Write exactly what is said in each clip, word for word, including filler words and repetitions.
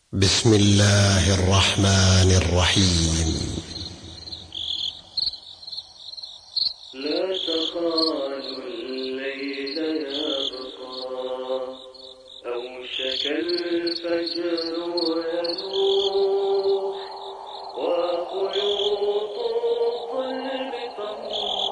بسم الله الرحمن الرحيم. لا تخالوا الليل يبقى أوشك الفجر يلوح وخيوط الظلم تمضي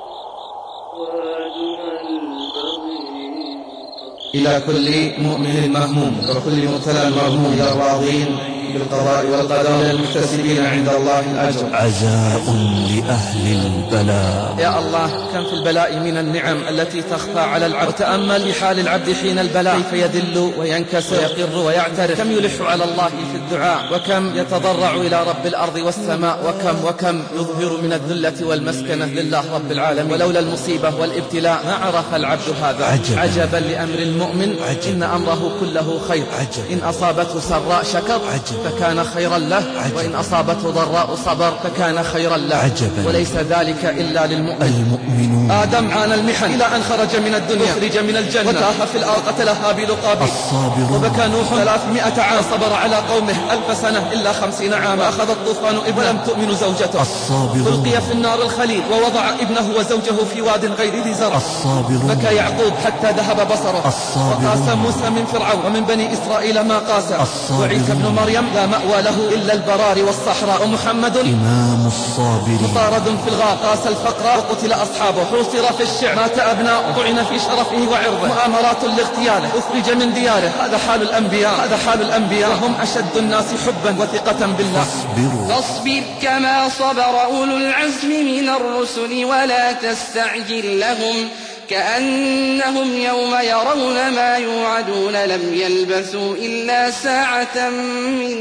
ودمى البغي إلى كل مؤمن مهموم وكل مبتلى مرهوم إلى الراضين بالقضاء والقدر المحتسبين عند الله الأجر. عزاء لأهل البلاء. يا الله، كم في البلاء من النعم التي تخفى على العبد. وتأمل في حال العبد حين البلاء، كيف يذل وينكسر ويقر ويعترف. كم يلح على الله في الدعاء، وكم يتضرع إلى رب الأرض والسماء، وكم وكم يظهر من الذلة والمسكنة لله رب العالمين. ولولا المصيبة والابتلاء ما عرف العبد هذا. عجبا, عجبا لأمر المؤمن. عجبا. إن أمره كله خير. عجبا. إن أصابته سراء شكر عجبا. فكان خيرا له. عجبا. وإن أصابته ضراء صبر فكان خيرا له. عجبا. وليس ذلك إلا للمؤمن. المؤمنون. آدم عانى المحن إلى أن خرج من الدنيا، أخرج من الجنة، وتاه في الأرض، قتل هابيل قابيل. الصابرون. وبكى نوح ثلاثمائة عام، صبر على قومه ألف سنة إلا خمسين عاما. أخذ الطوفان ابنه ولم تؤمن زوجته. الصابرون. ألقي في النار الخليل، ووضع ابنه وزوجه في واد غير ذي زرع. الصابرون. بكى يعقوب حتى ذهب بصره. الصابرون. وقاس موسى من فرعون ومن بني إسرائيل ما قاس. الصابرون. وعيسى ابن مريم لا مأوى له إلا البراري والصحراء. ومحمد إمام الصابرين. مطارد في الغار، قاس الفقر وقتل أصحابه، حوصر في الشعر، مات أبناؤه، طعن في شرفه وعرضه، مؤامرات لاغتياله، أخرج من دياره. هذا حال الأنبياء، هذا حال الأنبياء، وهم أشد الناس حبا وثقة بالله. فاصبروا. فاصبر كما صبر أولو العزم من الرسل ولا تستعجل لهم كأنهم يوم يرون ما يوعدون لم يلبثوا إلا ساعة من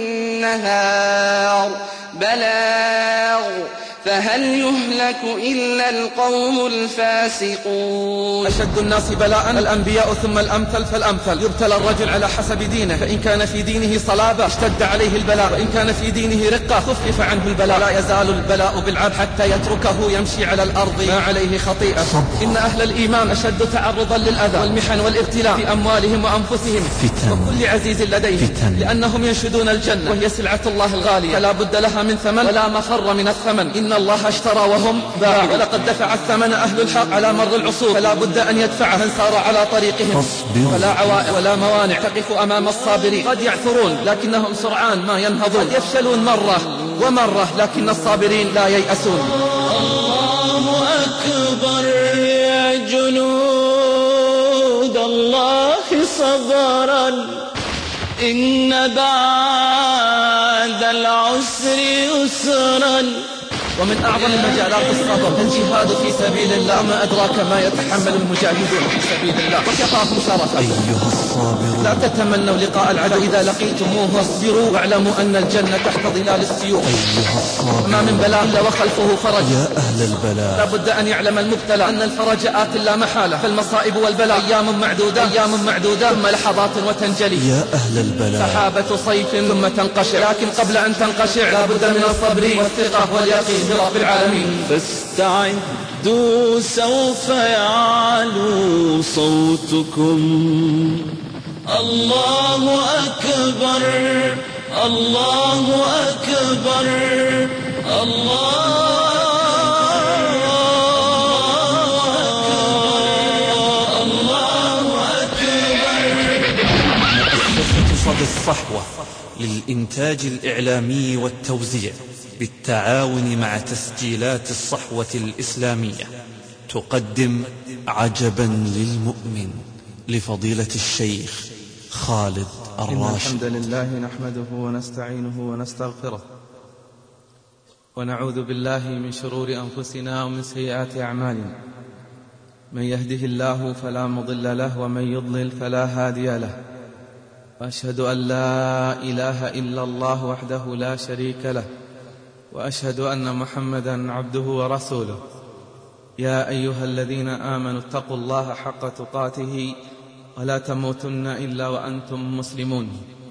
نهار بلاغ فهل يهلك إلا القوم الفاسقون. أشد الناس بلاء الأنبياء ثم الأمثل فالأمثل. يبتلى الرجل على حسب دينه، فإن كان في دينه صلابة اشتد عليه البلاء، وإن كان في دينه رقة خفف عنه البلاء. لا يزال البلاء بالعبد حتى يتركه يمشي على الأرض ما عليه خطيئة. إن أهل الإيمان أشد تعرضا للأذى والمحن والابتلاء في أموالهم وأنفسهم فتن. وكل عزيز لديهم، فتن. لأنهم ينشدون الجنة وهي سلعة الله الغالية، فلا بد لها من ثمن ولا مفر من الثمن. إن الله اشترى وهم باعوا، ولقد دفع الثمن أهل الحق على مر العصور، فلا بد أن يدفع من سار على طريقهم. فاصبروا. ولا عوائق ولا موانع تقف أمام الصابرين. قد يعثرون لكنهم سرعان ما ينهضون، قد يفشلون مرة ومرة لكن الصابرين لا ييأسون. الله أكبر يا جنود الله صبرا إن بعد العسر يسرا. ومن أعظم المجالات الصبر الجهاد في سبيل الله، ما أدراك ما يتحمل المجاهدون في سبيل الله وكفاهم شرفا. أيها الصابرون. لا تتمنوا لقاء العدو، إذا لقيتموه واصبروا واعلموا أن الجنة تحت ظلال السيوف. أيها الصابرون. ما من بلاء إلا وخلفه فرج. يا أهل البلاء. لا بد أن يعلم المبتلى أن الفرج آت لا محالة، فالمصائب والبلاء أيام معدودة أيام معدودة ثم لحظات وتنجلي. يا أهل البلاء. سحابة صيف ثم تنقشع، لكن قبل أن تنقشع لا بد من الصبر والثقة واليقين برب العالمين. فاستعدوا سوف يعلو صوتكم. الله أكبر الله أكبر الله صدى الصحوة للإنتاج الإعلامي والتوزيع بالتعاون مع تسجيلات الصحوة الإسلامية تقدم عجبا للمؤمن لفضيلة الشيخ خالد الراشد. إن الحمد لله نحمده ونستعينه ونستغفره ونعوذ بالله من شرور أنفسنا ومن سيئات أعمالنا. من يهده الله فلا مضل له ومن يضلل فلا هادي له. وأشهد أن لا إله إلا الله وحده لا شريك له، وأشهد أن محمدا عبده ورسوله. يا أيها الذين آمنوا اتقوا الله حق تقاته ولا تموتن إلا وأنتم مسلمون.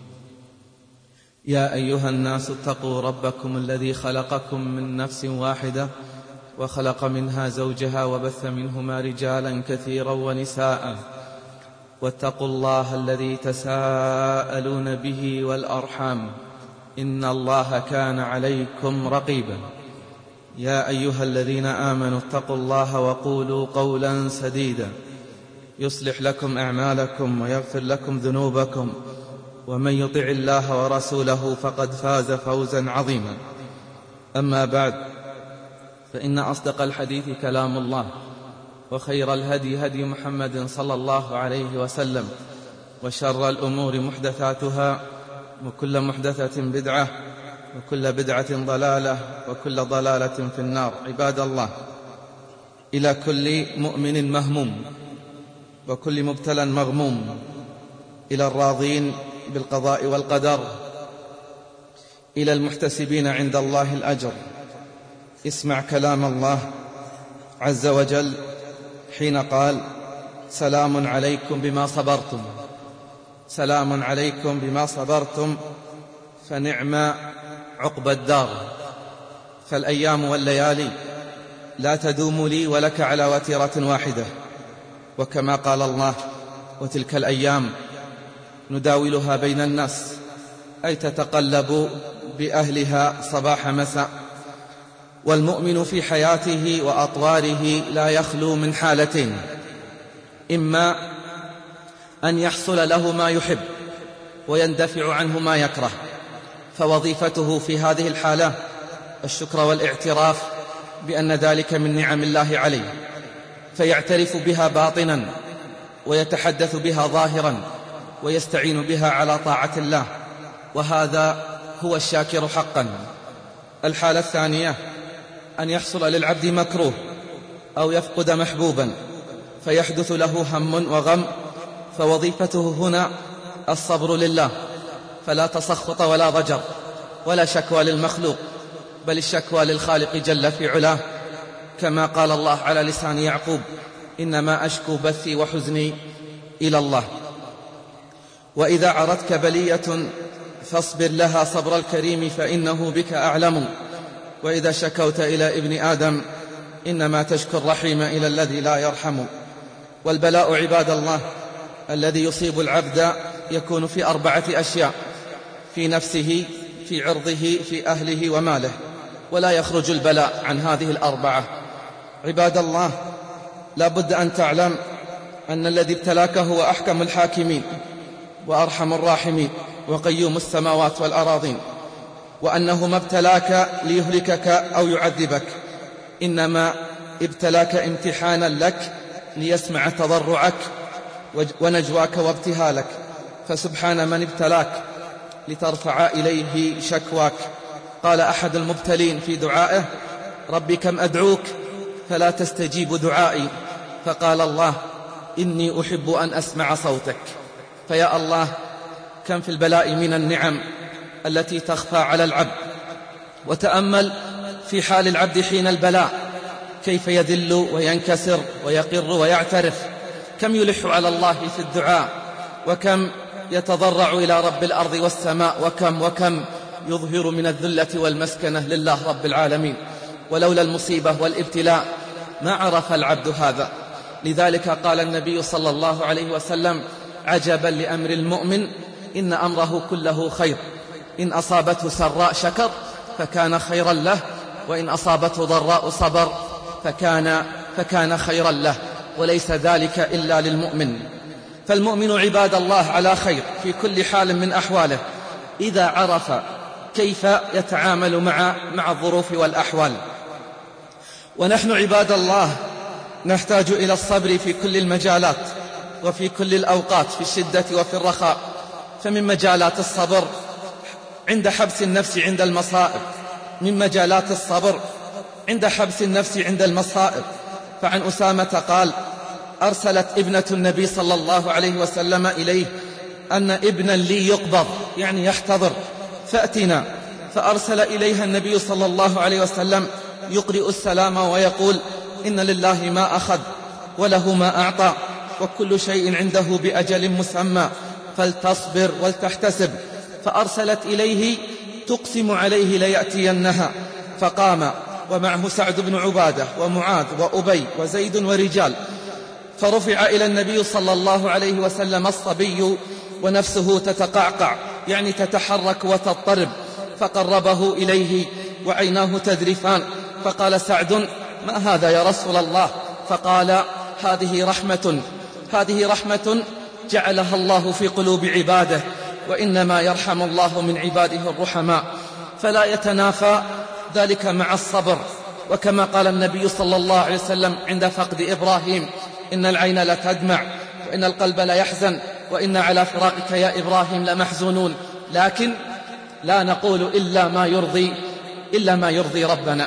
يا أيها الناس اتقوا ربكم الذي خلقكم من نفس واحدة وخلق منها زوجها وبث منهما رجالا كثيرا ونساء، واتقوا الله الذي تساءلون به والأرحام إن الله كان عليكم رقيبا. يا أيها الذين آمنوا اتقوا الله وقولوا قولا سديدا يصلح لكم أعمالكم ويغفر لكم ذنوبكم، ومن يطع الله ورسوله فقد فاز فوزا عظيما. أما بعد، فإن أصدق الحديث كلام الله، وخير الهدي هدي محمد صلى الله عليه وسلم، وشر الأمور محدثاتها، وكل محدثة بدعة، وكل بدعة ضلالة، وكل ضلالة في النار. عباد الله، إلى كل مؤمن مهموم وكل مبتلى مغموم، إلى الراضين بالقضاء والقدر، إلى المحتسبين عند الله الأجر، اسمع كلام الله عز وجل حين قال: سلام عليكم بما صبرتم. سلام عليكم بما صبرتم، فنعم عقبى الدار. فالأيام والليالي لا تدوم لي ولك على وتيرة واحدة، وكما قال الله: وتلك الأيام نداولها بين الناس، أي تتقلب بأهلها صباح مساء. والمؤمن في حياته وأطواره لا يخلو من حالتين: إما أن يحصل له ما يحب ويندفع عنه ما يكره، فوظيفته في هذه الحالة الشكر والاعتراف بأن ذلك من نعم الله عليه، فيعترف بها باطنا ويتحدث بها ظاهرا ويستعين بها على طاعة الله، وهذا هو الشاكر حقا. الحالة الثانية أن يحصل للعبد مكروه أو يفقد محبوبا فيحدث له هم وغم، فوظيفته هنا الصبر لله، فلا تسخط ولا ضجر ولا شكوى للمخلوق، بل الشكوى للخالق جل في علاه، كما قال الله على لسان يعقوب: إنما أشكو بثي وحزني إلى الله. وإذا عرتك بلية فاصبر لها صبر الكريم، فإنه بك أعلم. وإذا شكوت إلى ابن آدم إنما تشكو الرحيم إلى الذي لا يرحم. والبلاء عباد الله الذي يصيب العبد يكون في أربعة أشياء: في نفسه، في عرضه، في أهله، وماله، ولا يخرج البلاء عن هذه الأربعة. عباد الله، لا بد أن تعلم أن الذي ابتلاك هو أحكم الحاكمين وأرحم الراحمين وقيوم السماوات والأراضين، وأنه ما ابتلاك ليهلكك أو يعذبك، إنما ابتلاك امتحانا لك ليسمع تضرعك ونجواك وابتهالك. فسبحان من ابتلاك لترفع إليه شكواك. قال أحد المبتلين في دعائه: ربي كم أدعوك فلا تستجيب دعائي، فقال الله: إني أحب أن أسمع صوتك. فيا الله، كم في البلاء من النعم التي تخفى على العبد. وتأمل في حال العبد حين البلاء، كيف يذل وينكسر ويقر ويعترف، كم يلح على الله في الدعاء، وكم يتضرع إلى رب الأرض والسماء، وكم وكم يظهر من الذلة والمسكنة لله رب العالمين. ولولا المصيبة والابتلاء ما عرف العبد هذا. لذلك قال النبي صلى الله عليه وسلم: عجبا لأمر المؤمن، إن أمره كله خير، إن أصابته سراء شكر فكان خيرا له، وإن أصابته ضراء صبر فكان, فكان خيرا له، وليس ذلك إلا للمؤمن. فالمؤمن عباد الله على خير في كل حال من أحواله، إذا عرف كيف يتعامل مع, مع الظروف والأحوال. ونحن عباد الله نحتاج إلى الصبر في كل المجالات وفي كل الأوقات، في الشدة وفي الرخاء. فمن مجالات الصبر عند حبس النفس عند المصائب، من مجالات الصبر عند حبس النفس عند المصائب. فعن أسامة قال: أرسلت ابنة النبي صلى الله عليه وسلم إليه أن ابنا لي يقبض، يعني يحتضر، فأتنا. فأرسل إليها النبي صلى الله عليه وسلم يقرئ السلام ويقول: إن لله ما أخذ وله ما أعطى، وكل شيء عنده بأجل مسمى، فلتصبر ولتحتسب. فأرسلت إليه تقسم عليه ليأتينها، فقام ومعه سعد بن عبادة ومعاذ وأبي وزيد ورجال. فرفع إلى النبي صلى الله عليه وسلم الصبي ونفسه تتقعقع، يعني تتحرك وتضطرب، فقربه إليه وعيناه تذرفان، فقال سعد: ما هذا يا رسول الله؟ فقال: هذه رحمة هذه رحمة جعلها الله في قلوب عباده، وإنما يرحم الله من عباده الرحماء، فلا يتنافى ذلك مع الصبر. وكما قال النبي صلى الله عليه وسلم عند فقد إبراهيم: إن العين لتدمع وإن القلب ليحزن وإن على فراقك يا إبراهيم لمحزونون، لكن لا نقول إلا ما يرضي إلا ما يرضي ربنا.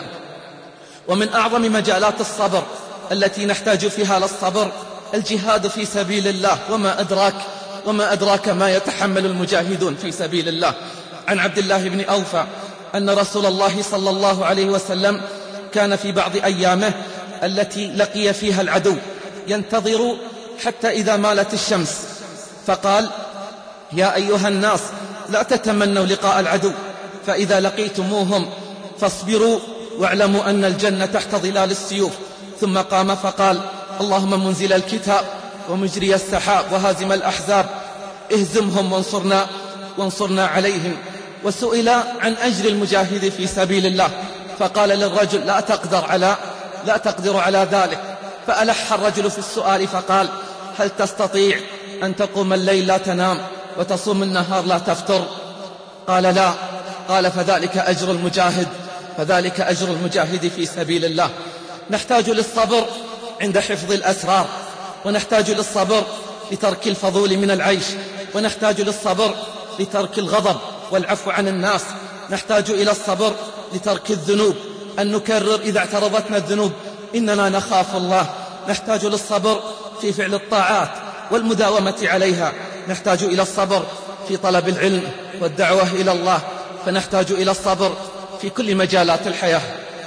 ومن أعظم مجالات الصبر التي نحتاج فيها للصبر الجهاد في سبيل الله، وما أدراك وما أدراك ما يتحمل المجاهدون في سبيل الله. عن عبد الله بن أوفى أن رسول الله صلى الله عليه وسلم كان في بعض أيامه التي لقي فيها العدو ينتظر حتى إذا مالت الشمس، فقال: يا أيها الناس لا تتمنوا لقاء العدو، فإذا لقيتموهم فاصبروا واعلموا أن الجنة تحت ظلال السيوف. ثم قام فقال: اللهم منزل الكتاب ومجري السحاب وهازم الأحزاب اهزمهم وانصرنا وانصرنا عليهم. وسئل عن أجر المجاهد في سبيل الله، فقال للرجل: لا تقدر على لا تقدر على ذلك. فألح الرجل في السؤال فقال: هل تستطيع أن تقوم الليل لا تنام وتصوم النهار لا تفطر؟ قال: لا. قال: فذلك أجر المجاهد فذلك أجر المجاهد في سبيل الله. نحتاج للصبر عند حفظ الأسرار، ونحتاج للصبر لترك الفضول من العيش، ونحتاج للصبر لترك الغضب والعفو عن الناس، نحتاج إلى الصبر لترك الذنوب، أن نكرر إذا اعترضتنا الذنوب إننا نخاف الله، نحتاج للصبر في فعل الطاعات والمداومة عليها، نحتاج إلى الصبر في طلب العلم والدعوة إلى الله، فنحتاج إلى الصبر في كل مجالات الحياة.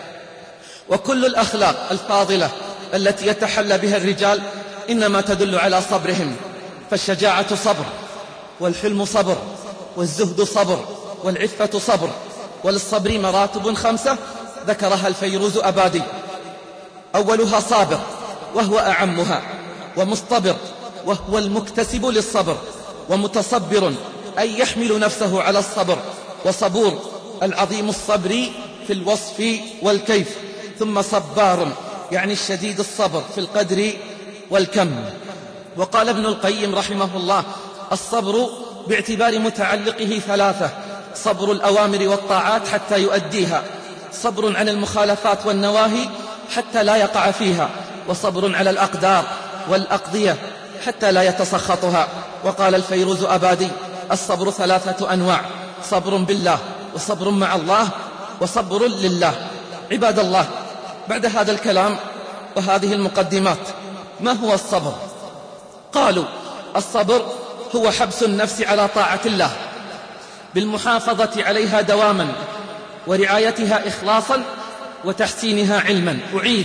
وكل الأخلاق الفاضلة التي يتحلى بها الرجال إنما تدل على صبرهم، فالشجاعة صبر، والحلم صبر، والزهد صبر، والعفة صبر. وللصبر مراتب خمسة ذكرها الفيروز أبادي: أولها صابر وهو أعمها، ومصطبر وهو المكتسب للصبر، ومتصبر أي يحمل نفسه على الصبر، وصبور العظيم الصبر في الوصف والكيف، ثم صبار يعني الشديد الصبر في القدر والكم. وقال ابن القيم رحمه الله: الصبر باعتبار متعلقه ثلاثة: صبر الأوامر والطاعات حتى يؤديها، صبر عن المخالفات والنواهي حتى لا يقع فيها، وصبر على الأقدار والأقضية حتى لا يتسخطها. وقال الفيروز أبادي: الصبر ثلاثة أنواع: صبر بالله، وصبر مع الله، وصبر لله. عباد الله، بعد هذا الكلام وهذه المقدمات، ما هو الصبر؟ قالوا: الصبر هو حبس النفس على طاعة الله بالمحافظة عليها دواما، ورعايتها إخلاصا، وتحسينها علما. أعيد: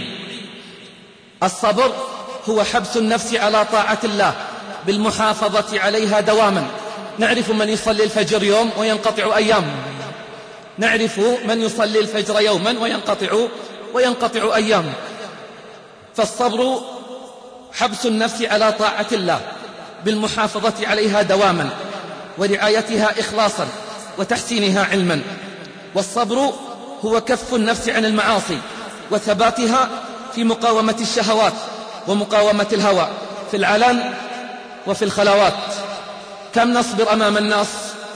الصبر هو حبس النفس على طاعة الله بالمحافظة عليها دواما. نعرف من يصلي الفجر يوم وينقطع أيام، نعرف من يصلي الفجر يوما وينقطع وينقطع أيام. فالصبر حبس النفس على طاعة الله بالمحافظة عليها دواما، ورعايتها إخلاصا، وتحسينها علما. والصبر هو كف النفس عن المعاصي، وثباتها في مقاومة الشهوات ومقاومة الهوى في العلن وفي الخلوات. كم نصبر أمام الناس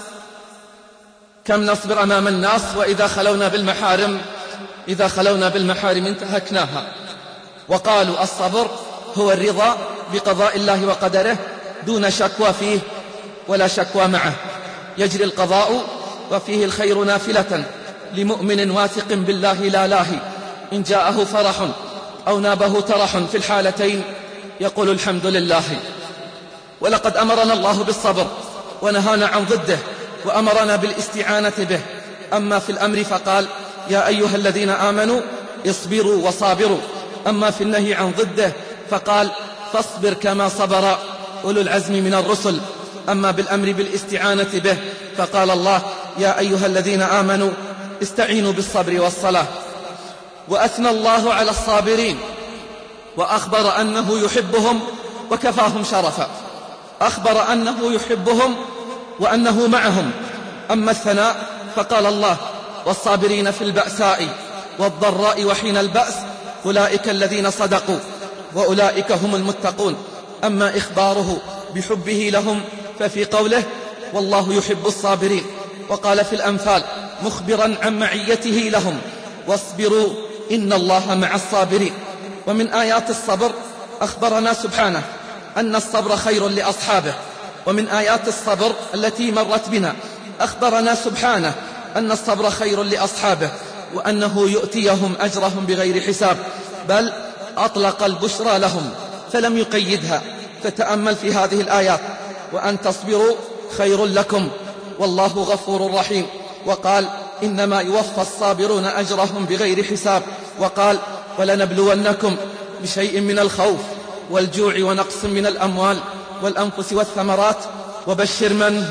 كم نصبر أمام الناس وإذا خلونا بالمحارم إذا خلونا بالمحارم انتهكناها. وقالوا: الصبر هو الرضا بقضاء الله وقدره دون شكوى فيه ولا شكوى معه. يجري القضاء وفيه الخير نافلة لمؤمن واثق بالله لا لاهي، إن جاءه فرح أو نابه ترح في الحالتين يقول الحمد لله. ولقد أمرنا الله بالصبر ونهانا عن ضده، وأمرنا بالاستعانة به. أما في الأمر فقال: يا أيها الذين آمنوا اصبروا وصابروا. أما في النهي عن ضده فقال: فاصبر كما صبر أولو العزم من الرسل. أما بالأمر بالاستعانة به فقال الله: يا أيها الذين آمنوا استعينوا بالصبر والصلاة. وأثنى الله على الصابرين وأخبر أنه يحبهم وكفاهم شرفا. أخبر أنه يحبهم وأنه معهم. أما الثناء فقال الله: والصابرين في البأساء والضراء وحين البأس أولئك الذين صدقوا وأولئك هم المتقون. أما إخباره بحبه لهم ففي قوله: والله يحب الصابرين. وقال في الأنفال مخبرا عن معيته لهم: واصبروا إن الله مع الصابرين. ومن آيات الصبر أخبرنا سبحانه أن الصبر خير لأصحابه. ومن آيات الصبر التي مرت بنا أخبرنا سبحانه أن الصبر خير لأصحابه، وأنه يؤتيهم أجرهم بغير حساب، بل أطلق البشرى لهم فلم يقيدها. فتأمل في هذه الآيات: وأن تصبروا خير لكم والله غفور رحيم. وقال: إنما يوفى الصابرون أجرهم بغير حساب. وقال: ولنبلونكم بشيء من الخوف والجوع ونقص من الأموال والأنفس والثمرات وبشر من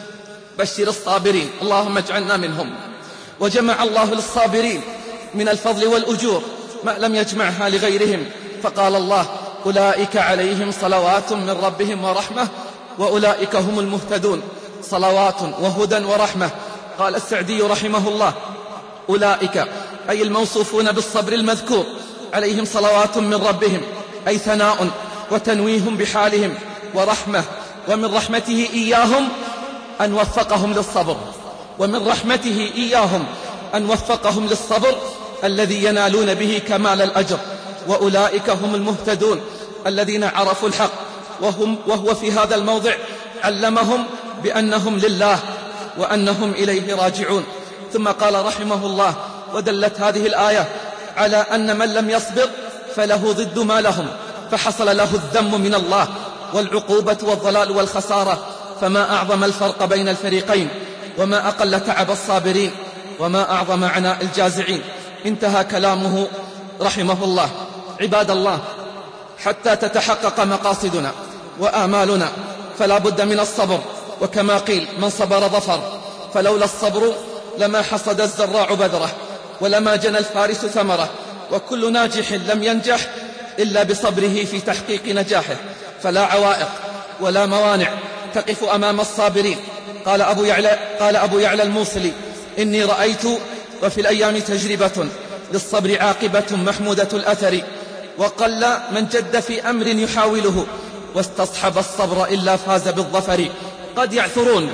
بشر الصابرين. اللهم اجعلنا منهم. وجمع الله للصابرين من الفضل والأجور ما لم يجمعها لغيرهم، فقال الله: أولئك عليهم صلوات من ربهم ورحمة وأولئك هم المهتدون. صلوات وهدى ورحمة. قال السعدي رحمه الله: أولئك أي الموصوفون بالصبر المذكور عليهم صلوات من ربهم، أي ثناء وتنويه بحالهم ورحمة. ومن رحمته إياهم أن وفقهم للصبر، ومن رحمته إياهم أن وفقهم للصبر الذي ينالون به كمال الأجر. وأولئك هم المهتدون الذين عرفوا الحق، وهم وهو في هذا الموضع علمهم بأنهم لله وأنهم إليه راجعون. ثم قال رحمه الله: ودلت هذه الآية على أن من لم يصبر فله ضد ما لهم، فحصل له الذم من الله والعقوبة والضلال والخسارة. فما أعظم الفرق بين الفريقين، وما أقل تعب الصابرين، وما أعظم عناء الجازعين. انتهى كلامه رحمه الله. عباد الله، حتى تتحقق مقاصدنا وآمالنا فلا بد من الصبر. وكما قيل: من صبر ظفر. فلولا الصبر لما حصد الزراع بذره، ولما جنى الفارس ثمره. وكل ناجح لم ينجح إلا بصبره في تحقيق نجاحه. فلا عوائق ولا موانع تقف أمام الصابرين. قال أبو يعلى, قال أبو يعلى الموصلي: إني رأيت وفي الأيام تجربة للصبر عاقبة محمودة الأثر، وقل من جد في أمر يحاوله واستصحب الصبر إلا فاز بالظفر. قد يعثرون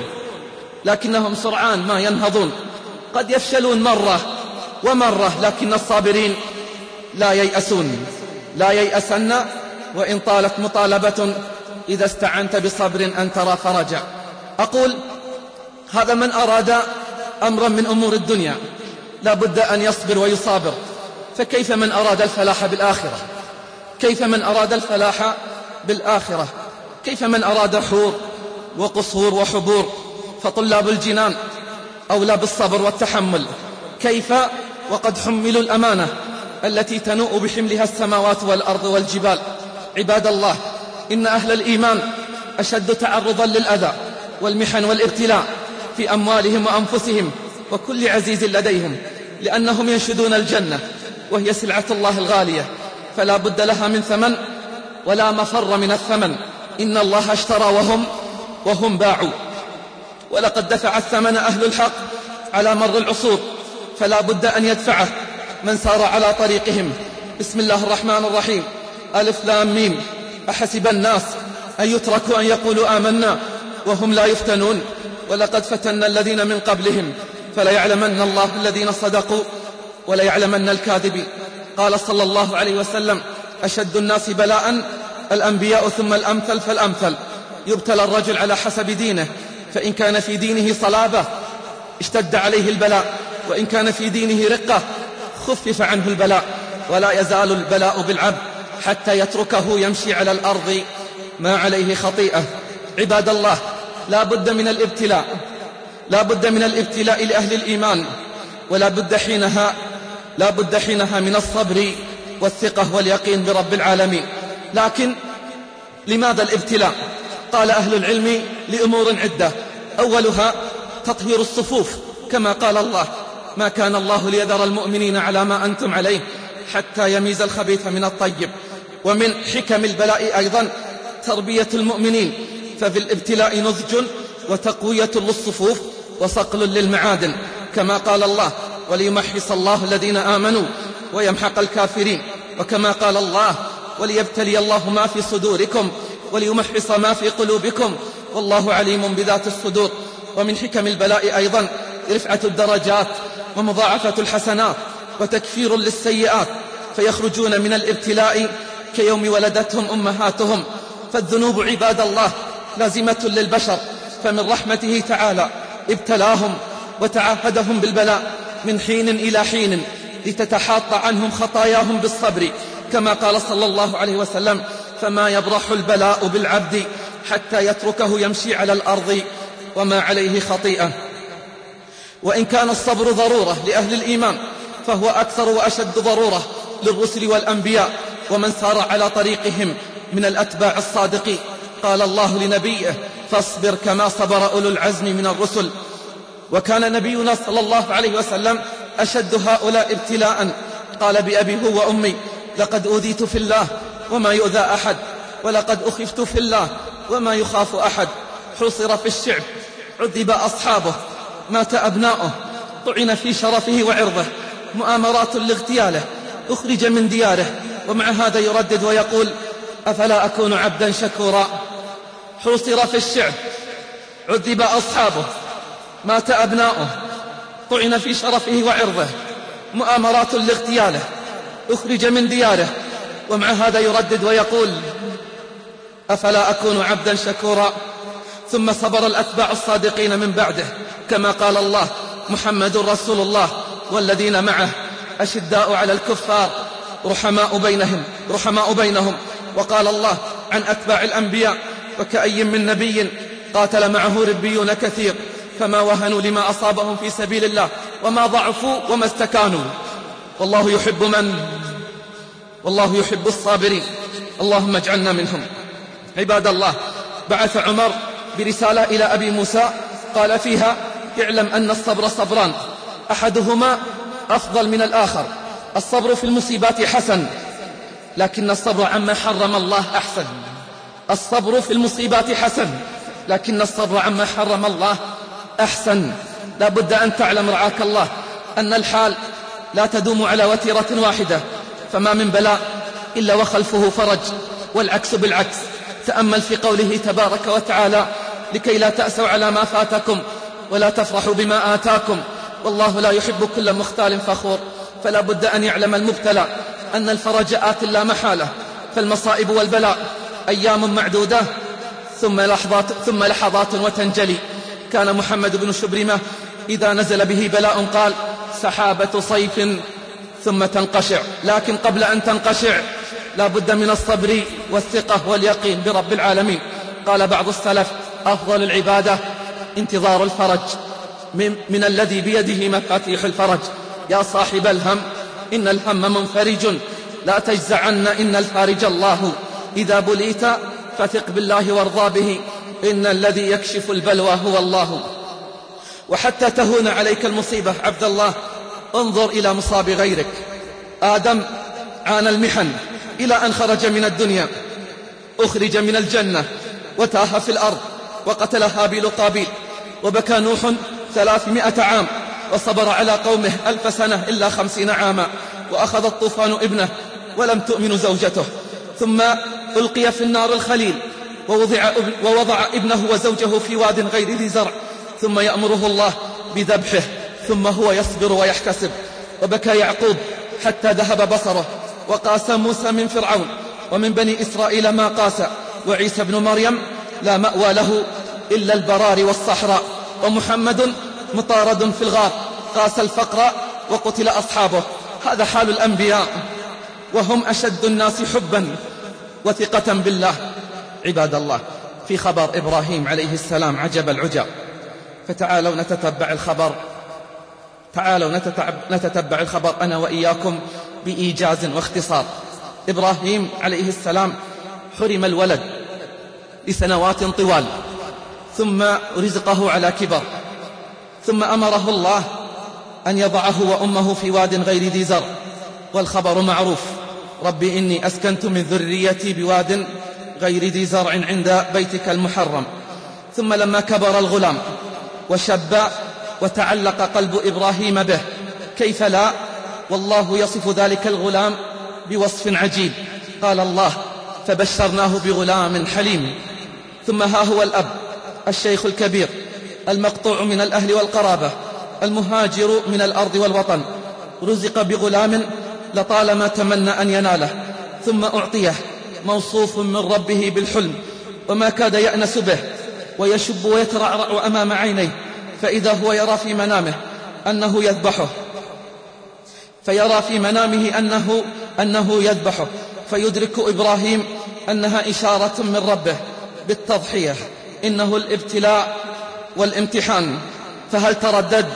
لكنهم سرعان ما ينهضون، قد يفشلون مرة ومرة لكن الصابرين لا ييأسون. لا ييأسن وإن طالت مطالبة إذا استعنت بصبر أن ترى فرجا. أقول: هذا من أراد أمرا من أمور الدنيا لا بد أن يصبر ويصابر. فكيف من أراد الفلاح بالآخرة؟ كيف من أراد الفلاح بالآخرة؟ كيف من أراد حور وقصور وحبور؟ فطلاب الجنان أولى بالصبر والتحمل. كيف وقد حملوا الأمانة التي تنوء بحملها السماوات والأرض والجبال. عباد الله، إن أهل الإيمان أشد تعرضا للأذى والمحن والابتلاء في أموالهم وأنفسهم وكل عزيز لديهم، لأنهم ينشدون الجنة وهي سلعة الله الغالية، فلا بد لها من ثمن ولا مفر من الثمن. إن الله اشترى وهم وهم باعوا، ولقد دفع الثمن أهل الحق على مر العصور، فلا بد أن يدفعه من سار على طريقهم. بسم الله الرحمن الرحيم. ألف لام ميم. أحسب الناس أن يتركوا أن يقولوا آمنا وهم لا يفتنون، ولقد فتنا الذين من قبلهم فليعلمن الله الذين صدقوا وليعلمن الكاذبين. قال صلى الله عليه وسلم: أشد الناس بلاء الأنبياء ثم الأمثل فالأمثل. يبتلى الرجل على حسب دينه، فإن كان في دينه صلابة اشتد عليه البلاء، وإن كان في دينه رقة خفف عنه البلاء. ولا يزال البلاء بالعبد حتى يتركه يمشي على الأرض ما عليه خطيئة. عباد الله، لا بد من الابتلاء، لا بد من الابتلاء لأهل الإيمان، ولا بد حينها لا بد حينها من الصبر والثقة واليقين برب العالمين. لكن لماذا الابتلاء؟ قال أهل العلم: لأمور عدة. أولها تطهير الصفوف، كما قال الله: ما كان الله ليذر المؤمنين على ما أنتم عليه حتى يميز الخبيث من الطيب. ومن حكم البلاء أيضا تربية المؤمنين، ففي الابتلاء نضج وتقوية للصفوف وصقل للمعادن. كما قال الله وليمحص الله الذين آمنوا ويمحق الكافرين، وكما قال الله وليبتلي الله ما في صدوركم وليمحص ما في قلوبكم والله عليم بذات الصدور. ومن حكم البلاء أيضا رفعة الدرجات ومضاعفة الحسنات وتكفير للسيئات، فيخرجون من الابتلاء كيوم ولدتهم أمهاتهم. فالذنوب عباد الله لازمة للبشر، فمن رحمته تعالى ابتلاهم وتعهدهم بالبلاء من حين إلى حين لتتحاط عنهم خطاياهم بالصبر، كما قال صلى الله عليه وسلم فما يبرح البلاء بالعبد حتى يتركه يمشي على الأرض وما عليه خطيئة. وإن كان الصبر ضرورة لأهل الإيمان فهو أكثر وأشد ضرورة للرسل والأنبياء ومن سار على طريقهم من الأتباع الصادقين. قال الله لنبيه فاصبر كما صبر أولو العزم من الرسل. وكان نبينا صلى الله عليه وسلم أشد هؤلاء ابتلاء، قال بأبي هو وأمي لقد أوذيت في الله وما يؤذى أحد، ولقد أخفت في الله وما يخاف أحد. حصر في الشعب، عذب أصحابه، مات أبناؤه، طعن في شرفه وعرضه، مؤامرات لاغتياله، أخرج من دياره، ومع هذا يردد ويقول أفلا أكون عبدا شكورا. حصر في الشعب، عذب أصحابه، مات أبناؤه، طعن في شرفه وعرضه، مؤامرات لاغتياله، أخرج من دياره، ومع هذا يردد ويقول أفلا أكون عبدا شكورا. ثم صبر الأتباع الصادقين من بعده، كما قال الله محمد رسول الله والذين معه أشداء على الكفار رحماء بينهم رحماء بينهم. وقال الله عن أتباع الأنبياء وكأي من نبي قاتل معه ربيون كثير فما وهنوا لما أصابهم في سبيل الله وما ضعفوا وما استكانوا والله يحب من والله يحب الصابرين. اللهم اجعلنا منهم. عباد الله، بعث عمر برسالة إلى أبي موسى قال فيها اعلم أن الصبر صبران أحدهما أفضل من الآخر. الصبر في المصيبات حسن، لكن الصبر عما حرم الله أحسن. الصبر في المصيبات حسن، لكن الصبر عما حرم الله أحسن. لا بد أن تعلم رعاك الله أن الحال لا تدوم على وتيرة واحدة، فما من بلاء إلا وخلفه فرج، والعكس بالعكس. تأمل في قوله تبارك وتعالى لكي لا تأسوا على ما فاتكم ولا تفرحوا بما آتاكم والله لا يحب كل مختال فخور. فلا بد أن يعلم المبتلى أن الفرج آت لا محالة، فالمصائب والبلاء أيام معدودة ثم لحظات, ثم لحظات وتنجلي. كان محمد بن شبرمة إذا نزل به بلاء قال سحابة صيف ثم تنقشع، لكن قبل أن تنقشع لا بد من الصبر والثقة واليقين برب العالمين. قال بعض السلف أفضل العبادة انتظار الفرج من, من الذي بيده مفاتيح الفرج. يا صاحب الهم إن الهم منفرج، لا تجزعن إن الفارج الله. إذا بليت فثق بالله وارضى به، إن الذي يكشف البلوى هو الله. وحتى تهون عليك المصيبة عبد الله انظر إلى مصاب غيرك. آدم عانى المحن إلى أن خرج من الدنيا، أخرج من الجنة وتاه في الأرض، وقتل هابيل قابيل. وبكى نوح ثلاثمائة عام وصبر على قومه ألف سنة إلا خمسين عاما، وأخذ الطوفان ابنه ولم تؤمن زوجته. ثم ألقي في النار الخليل ووضع, ووضع ابنه وزوجه في واد غير ذي زرع، ثم يأمره الله بذبحه ثم هو يصبر ويحتسب. وبكى يعقوب حتى ذهب بصره. وقاس موسى من فرعون ومن بني إسرائيل ما قاس. وعيسى بن مريم لا مأوى له إلا البرار والصحراء. ومحمد مطارد في الغار قاس الفقر وقتل أصحابه. هذا حال الأنبياء، وهم أشد الناس حبا وثقة بالله. عباد الله، في خبر إبراهيم عليه السلام عجب العجاب، فتعالوا نتتبع الخبر تعالوا نتتبع الخبر أنا وإياكم بإيجاز واختصار. إبراهيم عليه السلام حرم الولد لسنوات طوال، ثم رزقه على كبر، ثم أمره الله أن يضعه وأمه في واد غير ذي زرع، والخبر معروف: رب إني أسكنت من ذريتي بواد غير ذي زرع عند بيتك المحرم. ثم لما كبر الغلام وشب وتعلق قلب إبراهيم به، كيف لا؟ والله يصف ذلك الغلام بوصف عجيب. قال الله: فبشرناه بغلام حليم. ثم ها هو الأب الشيخ الكبير المقطوع من الأهل والقرابة، المهاجر من الأرض والوطن، رزق بغلام لطالما تمنى أن يناله، ثم أعطيه، موصوف من ربه بالحلم، وما كاد يأنس به، ويشب ويترعرع أمام عينيه، فإذا هو يرى في منامه أنه يذبحه فيرى في منامه أنه, أنه يذبحه فيدرك إبراهيم أنها إشارة من ربه بالتضحية، إنه الابتلاء والامتحان. فهل تردد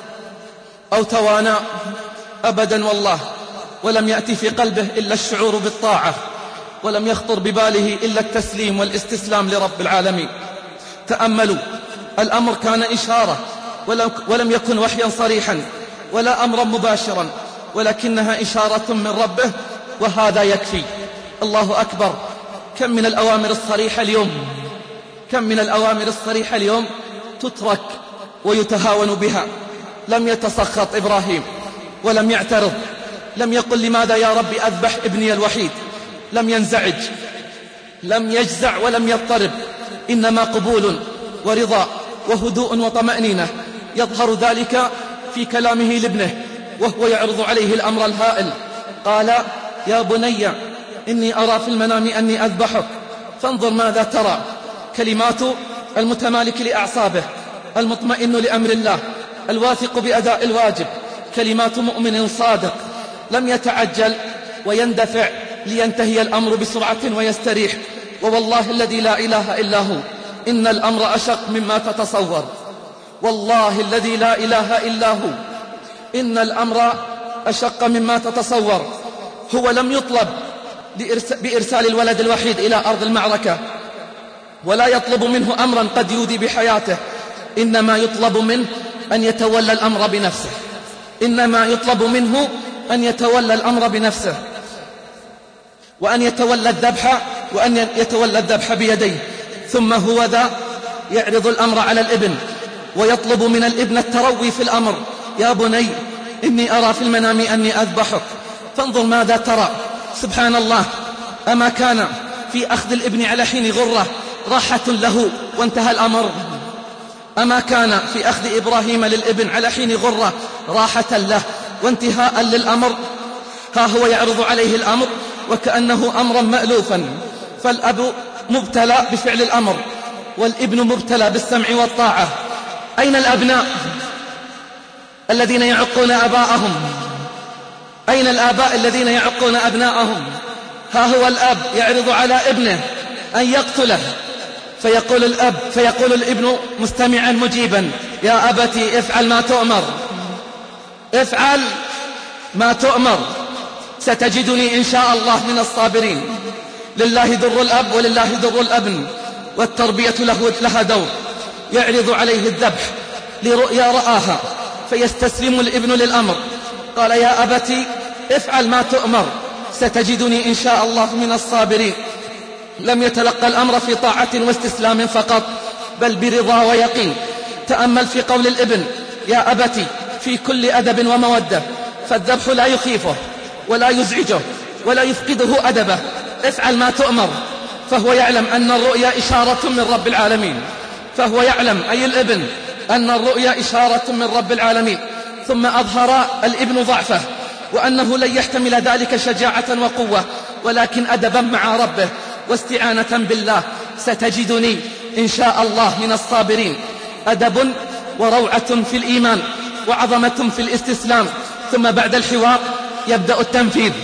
أو توانى؟ أبدا والله، ولم يأتي في قلبه إلا الشعور بالطاعة، ولم يخطر بباله إلا التسليم والاستسلام لرب العالمين. تأملوا، الأمر كان إشارة ولم يكن وحيا صريحا ولا أمرا مباشرا، ولكنها إشارة من ربه، وهذا يكفي. الله أكبر، كم من الأوامر الصريحة اليوم كم من الأوامر الصريحة اليوم تترك ويتهاون بها. لم يتسخط إبراهيم ولم يعترض، لم يقل لماذا يا رب أذبح ابني الوحيد، لم ينزعج، لم يجزع ولم يضطرب، إنما قبول ورضا وهدوء وطمأنينة. يظهر ذلك في كلامه لابنه وهو يعرض عليه الأمر الهائل. قال: يا بني إني أرى في المنام أني أذبحك فانظر ماذا ترى. كلمات المتمالك لأعصابه، المطمئن لأمر الله، الواثق بأداء الواجب، كلمات مؤمن صادق لم يتعجل ويندفع لينتهي الأمر بسرعة ويستريح. ووالله الذي لا إله إلا هو إن الأمر أشق مما تتصور. والله الذي لا إله إلا هو إن الأمر أشق مما تتصور. هو لم يطلب بإرسال الولد الوحيد إلى أرض المعركة، ولا يطلب منه أمرا قد يودي بحياته، إنما يطلب منه أن يتولى الأمر بنفسه إنما يطلب منه أن يتولى الأمر بنفسه وأن يتولى الذبح وأن يتولى الذبح بيديه. ثم هو ذا يعرض الأمر على الابن ويطلب من الابن التروي في الأمر. يا بني إني أرى في المنام أني أذبحك فانظر ماذا ترى. سبحان الله، أما كان في أخذ الابن على حين غرة راحة له وانتهى الأمر؟ أما كان في أخذ إبراهيم للابن على حين غرة راحة له وانتهاء للأمر؟ ها هو يعرض عليه الأمر وكأنه أمرا مألوفا. فالأب مبتلى بفعل الأمر والابن مبتلى بالسمع والطاعة. أين الأبناء الذين يعقون أباءهم؟ أين الآباء الذين يعقون أبناءهم؟ ها هو الأب يعرض على ابنه أن يقتله، فيقول الأب فيقول الابن مستمعا مجيبا: يا أبتي افعل ما تؤمر افعل ما تؤمر ستجدني إن شاء الله من الصابرين. لله در الأب ولله در الابن، والتربية له لها دور. يعرض عليه الذبح لرؤيا رآها فيستسلم الابن للأمر. قال: يا أبتي افعل ما تؤمر ستجدني إن شاء الله من الصابرين. لم يتلقى الأمر في طاعة واستسلام فقط، بل برضا ويقين. تأمل في قول الابن: يا أبتي، في كل أدب ومودة، فالذبح لا يخيفه ولا يزعجه ولا يفقده أدبه. افعل ما تؤمر. فهو يعلم أن الرؤيا إشارة من رب العالمين فهو يعلم أي الابن أن الرؤيا إشارة من رب العالمين. ثم أظهر الابن ضعفه وأنه لن يحتمل ذلك شجاعة وقوة، ولكن أدبا مع ربه واستعانة بالله. ستجدني إن شاء الله من الصابرين. أدب وروعة في الإيمان وعظمة في الاستسلام. ثم بعد الحوار يبدأ التنفيذ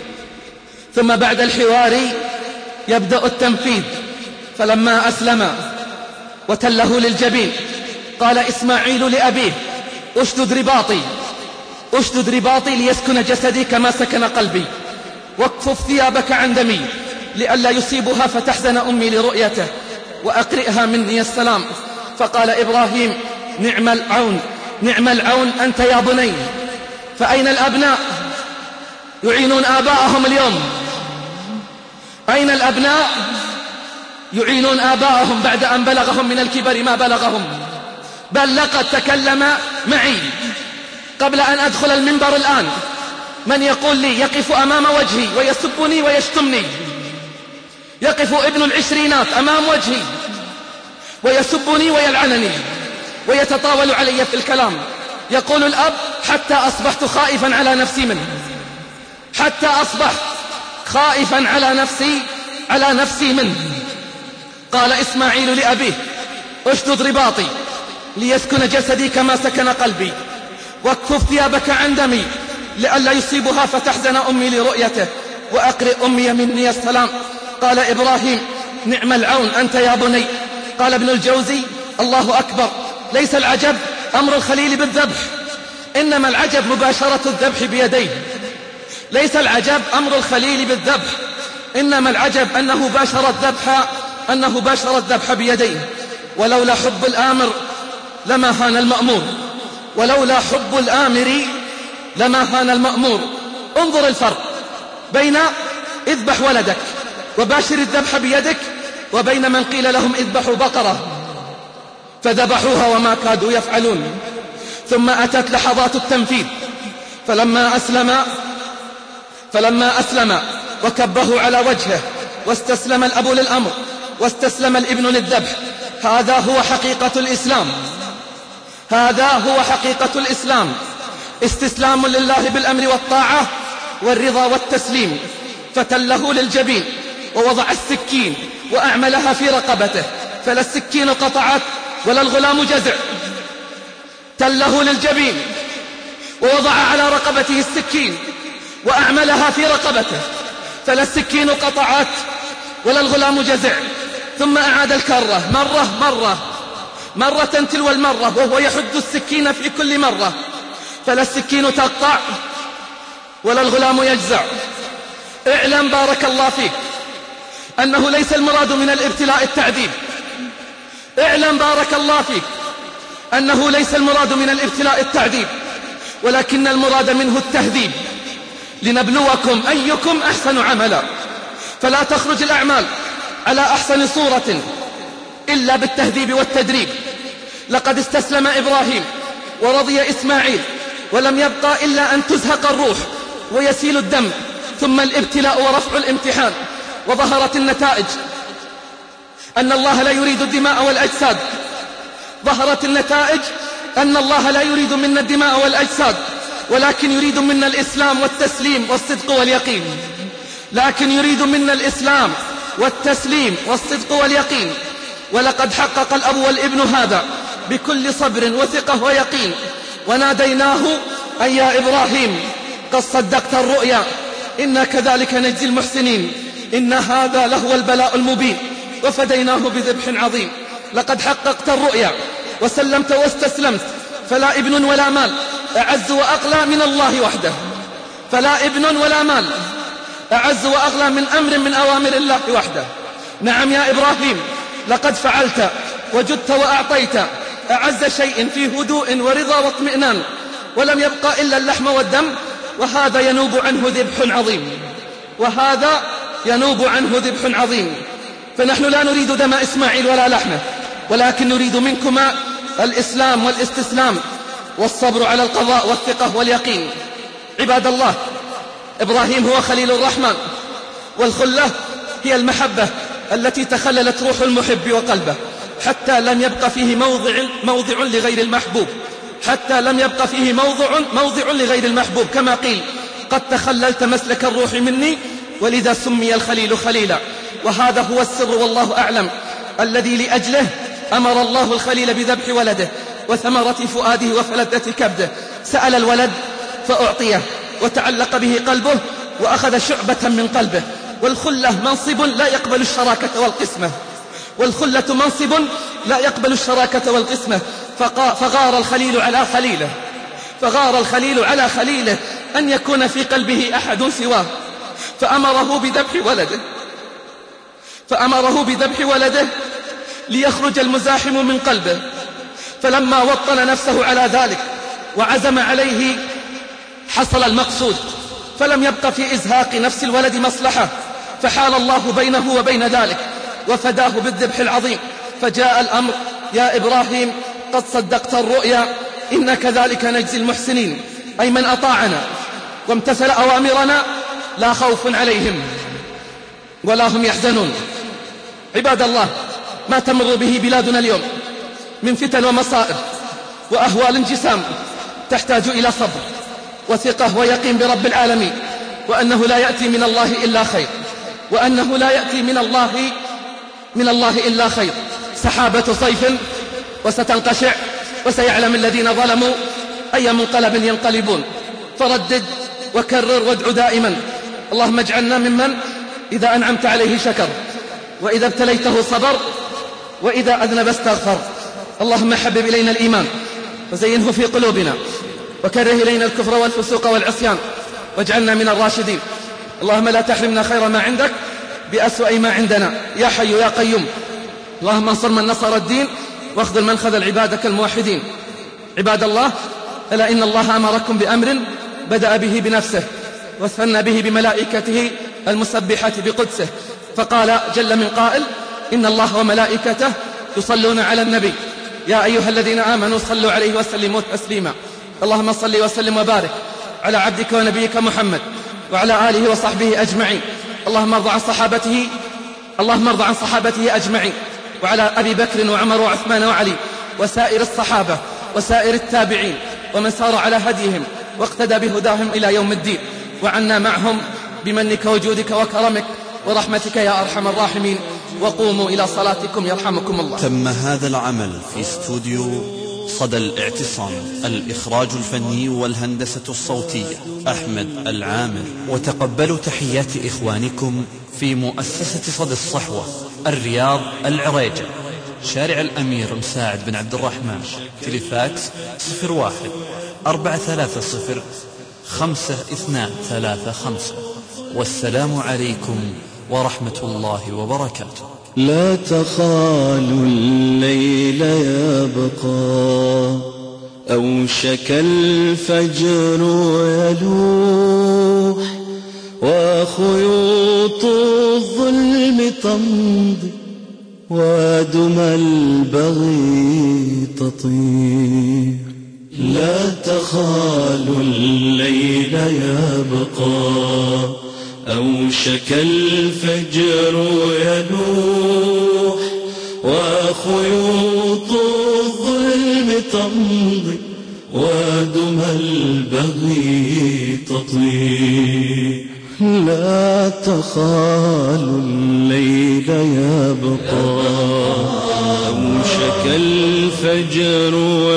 ثم بعد الحوار يبدأ التنفيذ فلما أسلم وتله للجبين قال إسماعيل لأبيه: أشدد رباطي أشدد رباطي ليسكن جسدي كما سكن قلبي، واكفف ثيابك عن دمي لئلا يصيبها فتحزن أمي لرؤيته، وأقرئها مني السلام. فقال إبراهيم: نعم العون نعم العون أنت يا بني. فأين الأبناء يعينون آباءهم اليوم؟ أين الأبناء يعينون آباءهم بعد أن بلغهم من الكبر ما بلغهم؟ بل لقد تكلم معي قبل أن أدخل المنبر الآن من يقول لي يقف أمام وجهي ويسبني ويشتمني، يقف ابن العشرينات أمام وجهي ويسبني ويلعنني ويتطاول علي في الكلام. يقول الأب حتى أصبحت خائفا على نفسي منه، حتى أصبحت خائفا على نفسي على نفسي منه. قال إسماعيل لأبيه اشدد رباطي ليسكن جسدي كما سكن قلبي، واكفف ثيابك عن دمي لئلا يصيبها فتحزن أمي لرؤيته، وأقرئ أمي مني السلام. قال إبراهيم نعم العون أنت يا بني. قال ابن الجوزي الله أكبر، ليس العجب أمر الخليل بالذبح، إنما العجب مباشرة الذبح بيديه. ليس العجب أمر الخليل بالذبح، إنما العجب أنه باشر الذبح أنه باشر الذبح بيديه. ولولا حب الآمر لما هان المأمور، ولولا حب الآمر لما هان المأمور. انظر الفرق بين اذبح ولدك وباشر الذبح بيدك وبين من قيل لهم اذبحوا بقرة فذبحوها وما كادوا يفعلون. ثم أتت لحظات التنفيذ، فلما أسلم فلما أسلم وكبه على وجهه واستسلم الأب للأمر واستسلم الابن للذبح. هذا هو حقيقة الإسلام، هذا هو حقيقة الإسلام، استسلام لله بالأمر والطاعة والرضا والتسليم. فتله للجبين ووضع السكين وأعملها في رقبته، فلا السكين قطعت ولا الغلام جزع. تله للجبين ووضع على رقبته السكين وأعملها في رقبته، فلا السكين قطعت ولا الغلام جزع. ثم أعاد الكرة مرة مرة مرة تلو المرة وهو يحد السكين في كل مرة، فلا السكين تقطع ولا الغلام يجزع. اعلم بارك الله فيك أنه ليس المراد من الابتلاء التعذيب. اعلم بارك الله فيك أنه ليس المراد من الابتلاء التعذيب، ولكن المراد منه التهذيب، لنبلوكم أيكم أحسن عملا. فلا تخرج الأعمال على أحسن صورة إلا بالتهذيب والتدريب. لقد استسلم إبراهيم ورضي إسماعيل، ولم يبقى إلا أن تزهق الروح ويسيل الدم، ثم الابتلاء ورفع الامتحان، وظهرت النتائج أن الله لا يريد الدماء والأجساد. ظهرت النتائج أن الله لا يريد منا الدماء والأجساد، ولكن يريد منا الإسلام والتسليم والصدق واليقين. لكن يريد منا الإسلام والتسليم والصدق واليقين. ولقد حقق الأب والابن هذا بكل صبر وثقة ويقين. وناديناه أن يا إبراهيم قد صدقت الرؤيا إنا كذلك نجزي المحسنين، إن هذا لهو البلاء المبين، وفديناه بذبح عظيم. لقد حققت الرؤيا وسلمت واستسلمت، فلا ابن ولا مال أعز وأغلى من الله وحده، فلا ابن ولا مال أعز وأغلى من أمر من أوامر الله وحده. نعم يا إبراهيم لقد فعلت وجدت وأعطيت أعز شيء في هدوء ورضا واطمئنان، ولم يبقى إلا اللحم والدم، وهذا ينوب عنه ذبح عظيم، وهذا ينوب عنه ذبح عظيم. فنحن لا نريد دم إسماعيل ولا لحمه، ولكن نريد منكما الإسلام والاستسلام والصبر على القضاء والثقة واليقين. عباد الله، إبراهيم هو خليل الرحمن، والخلة هي المحبة التي تخللت روح المحب وقلبه، حتى لم يبق فيه موضع, موضع لغير المحبوب، حتى لم يبق فيه موضع, موضع لغير المحبوب، كما قيل قد تخللت مسلك الروح مني، ولذا سمي الخليل خليلا. وهذا هو السر والله أعلم الذي لأجله أمر الله الخليل بذبح ولده وثمرة فؤاده وفلذة كبده. سأل الولد فأعطيه، وتعلق به قلبه وأخذ شعبة من قلبه. والخلة منصب لا يقبل الشراكة والقسمة، والخلة منصب لا يقبل الشراكة والقسمة. فغار الخليل على خليله، فغار الخليل على خليله أن يكون في قلبه أحد سواه، فأمره بذبح ولده فأمره بذبح ولده ليخرج المزاحم من قلبه. فلما وطن نفسه على ذلك وعزم عليه حصل المقصود، فلم يبق في إزهاق نفس الولد مصلحة، فحال الله بينه وبين ذلك وفداه بالذبح العظيم. فجاء الأمر يا إبراهيم قد صدقت الرؤيا إنا كذلك نجزي المحسنين، أي من أطاعنا وامتثل أوامرنا لا خوف عليهم ولا هم يحزنون. عباد الله، ما تمر به بلادنا اليوم من فتن ومصائب وأهوال انجسام تحتاج إلى صبر وثقة ويقين برب العالمين، وأنه لا يأتي من الله إلا خير، وأنه لا يأتي من الله من الله إلا خير. سحابة صيف وستنقشع، وسيعلم الذين ظلموا أي منقلب ينقلبون. فردد وكرر وادع دائما: اللهم اجعلنا ممن إذا أنعمت عليه شكر، وإذا ابتليته صبر، وإذا أذنب استغفر. اللهم حبب إلينا الإيمان وزينه في قلوبنا، وكره إلينا الكفر والفسوق والعصيان، واجعلنا من الراشدين. اللهم لا تحرمنا خير ما عندك بأسوأ ما عندنا يا حي يا قيوم. اللهم انصر من نصر الدين، واخذل من خذل عبادك الموحدين. عباد الله، ألا إن الله أمركم بأمر بدأ به بنفسه، وثنى به بملائكته المسبحة بقدسه، فقال جل من قائل: إن الله وملائكته يصلون على النبي يا أيها الذين آمنوا صلوا عليه وسلموا تسليما. اللهم صل وسلم وبارك على عبدك ونبيك محمد وعلى آله وصحبه أجمعين. اللهم ارض عن صحابته اللهم ارض عن صحابته أجمعين، وعلى أبي بكر وعمر وعثمان وعلي وسائر الصحابة وسائر التابعين ومن سار على هديهم واقتدى بهداهم إلى يوم الدين، وعنا معهم بمنك وجودك وكرمك ورحمتك يا أرحم الراحمين. وقوموا إلى صلاتكم يرحمكم الله. تم هذا العمل في استوديو صدى الاعتصام، الإخراج الفني والهندسة الصوتية أحمد العامر. وتقبلوا تحيات إخوانكم في مؤسسة صدى الصحوة، الرياض العريجة، شارع الأمير مساعد بن عبد الرحمن. تليفاكس صفر واحد أربعة ثلاثة صفر خمسة اثنان ثلاثة خمسة. والسلام عليكم ورحمة الله وبركاته. لا تخالوا الليل يبقى، أوشك الفجر يلوح، وخيوط الظلم تمضي، ودم البغي تطير. لا تخالوا الليل يبقى، أوشك الفجر يلوح، وخيوط الظلم تمضي، ودم البغي تطير. لا تخالوا الليل يبقى، أوشك الفجر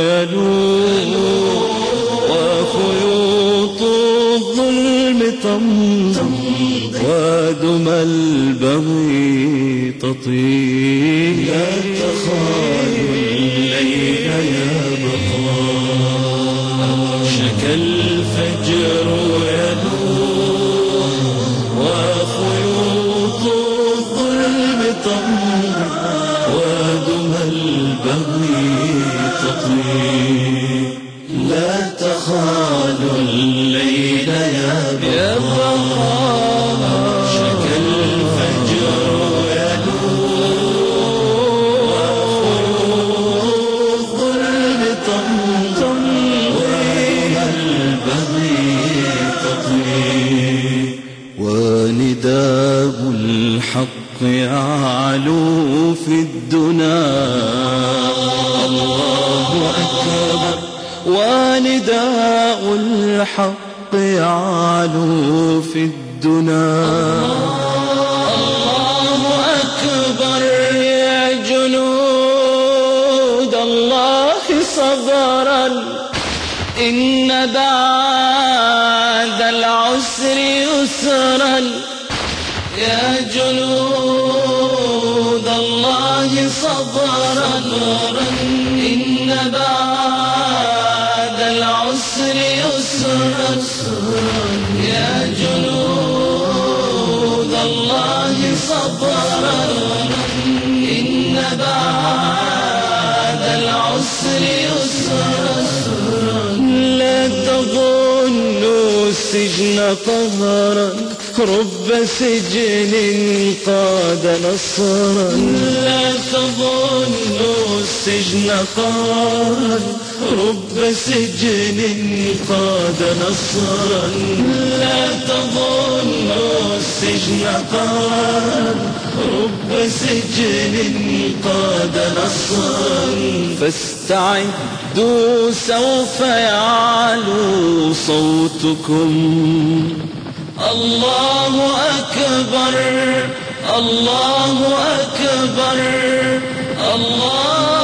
يلوح، وخيوط الظلم تمضي، ودم البغي تطير. لا تخالوا الليل يبقى، أوشك الفجر يلوح، وخيوط الظلم تمضي، ودم البغي تطير. لا تخالوا الليل يبقى، أوشك الفجر يلوح، وخيوط الظلم تمضي، ودم البغي تطير. ونداء الحق يعلو في الدنا، الله أكبر. ونداء الحق يعلو في الدنا، الله أكبر. يا جنود الله صبرا، إن بعد العسر يسرا. يا جنود الله صبرا، إن بعد العسر يسرا. يا جنود الله صبرا، إن بعد العسر يسرا. لا تظنوا السجن قهرا رب سجن قاد نصرا لا تظنوا السجن قهرا رب سجن قاد نصرا لا تظنوا السجن قهرا رب سجن قاد نصرا فاستعدوا سوف يعلو صوتكم الله أكبر الله أكبر الله